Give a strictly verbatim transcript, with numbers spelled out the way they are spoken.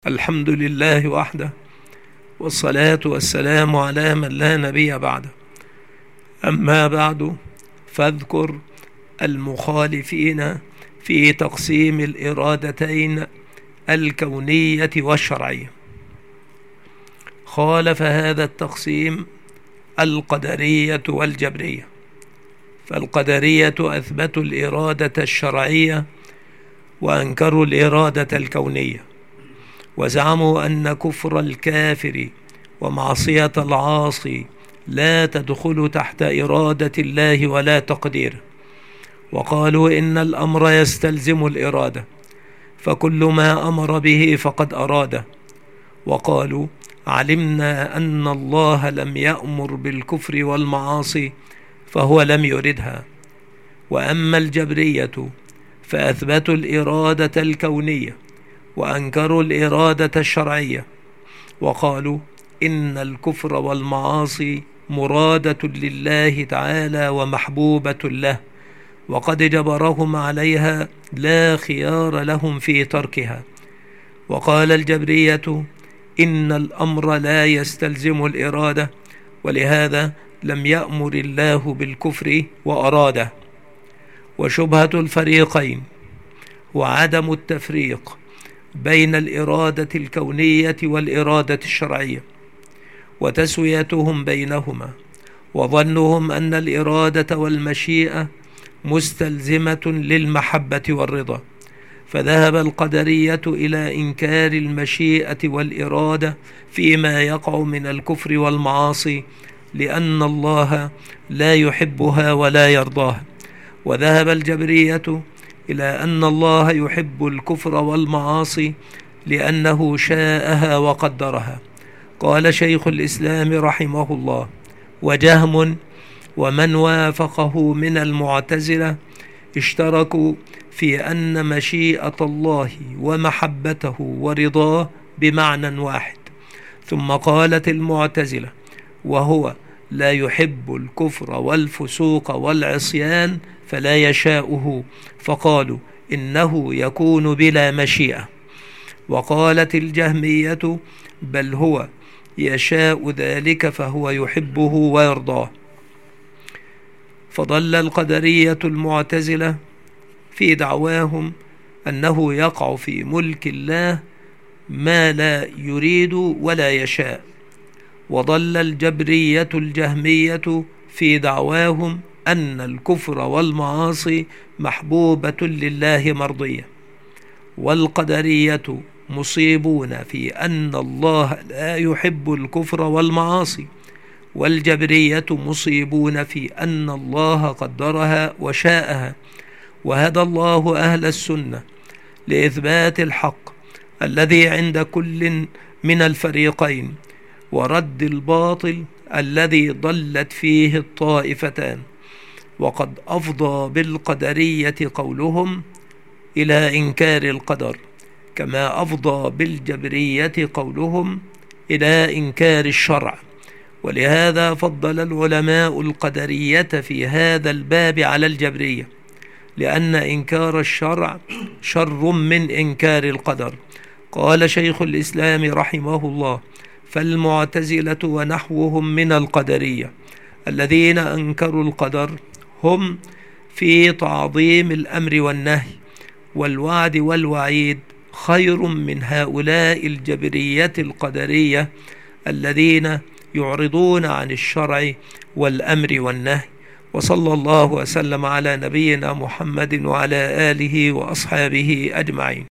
الحمد لله وحده، والصلاة والسلام على من لا نبي بعده. أما بعد، فاذكر المخالفين في تقسيم الإرادتين الكونية والشرعية. خالف هذا التقسيم القدرية والجبرية، فالقدرية أثبتوا الإرادة الشرعية وأنكروا الإرادة الكونية، وزعموا أن كفر الكافر ومعصية العاصي لا تدخل تحت إرادة الله ولا تقديره، وقالوا إن الأمر يستلزم الإرادة، فكل ما أمر به فقد أراده. وقالوا علمنا أن الله لم يأمر بالكفر والمعاصي فهو لم يردها. وأما الجبرية فأثبتوا الإرادة الكونية وأنكروا الإرادة الشرعية، وقالوا إن الكفر والمعاصي مرادة لله تعالى ومحبوبة له، وقد جبرهم عليها لا خيار لهم في تركها. وقال الجبرية إن الأمر لا يستلزم الإرادة، ولهذا لم يأمر الله بالكفر وأراده. وشبهة الفريقين وعدم التفريق بين الإرادة الكونية والإرادة الشرعية، وتسويتهم بينهما، وظنهم أن الإرادة والمشيئة مستلزمة للمحبة والرضا، فذهب القدرية إلى إنكار المشيئة والإرادة فيما يقع من الكفر والمعاصي، لأن الله لا يحبها ولا يرضاها. وذهب الجبرية إلى أن الله يحب الكفر والمعاصي لأنه شاءها وقدرها. قال شيخ الإسلام رحمه الله: وجهم ومن وافقه من المعتزلة اشتركوا في أن مشيئة الله ومحبته ورضاه بمعنى واحد. ثم قالت المعتزلة: وهو لا يحب الكفر والفسوق والعصيان فلا يشاؤه، فقالوا إنه يكون بلا مشيئة. وقالت الجهمية: بل هو يشاء ذلك فهو يحبه ويرضاه. فضل القدرية المعتزلة في دعواهم أنه يقع في ملك الله ما لا يريد ولا يشاء، وضل الجبرية الجهمية في دعواهم أن الكفر والمعاصي محبوبة لله مرضية. والقدرية مصيبون في أن الله لا يحب الكفر والمعاصي، والجبرية مصيبون في أن الله قدرها وشاءها. وهدى الله أهل السنة لإثبات الحق الذي عند كل من الفريقين، ورد الباطل الذي ضلت فيه الطائفتان. وقد أفضى بالقدرية قولهم إلى إنكار القدر، كما أفضى بالجبرية قولهم إلى إنكار الشرع. ولهذا فضل العلماء القدرية في هذا الباب على الجبرية، لأن إنكار الشرع شر من إنكار القدر. قال شيخ الإسلام رحمه الله: فالمعتزلة ونحوهم من القدرية الذين أنكروا القدر هم في تعظيم الأمر والنهي والوعد والوعيد خير من هؤلاء الجبرية القدرية الذين يعرضون عن الشرع والأمر والنهي. وصلى الله وسلم على نبينا محمد وعلى آله وأصحابه أجمعين.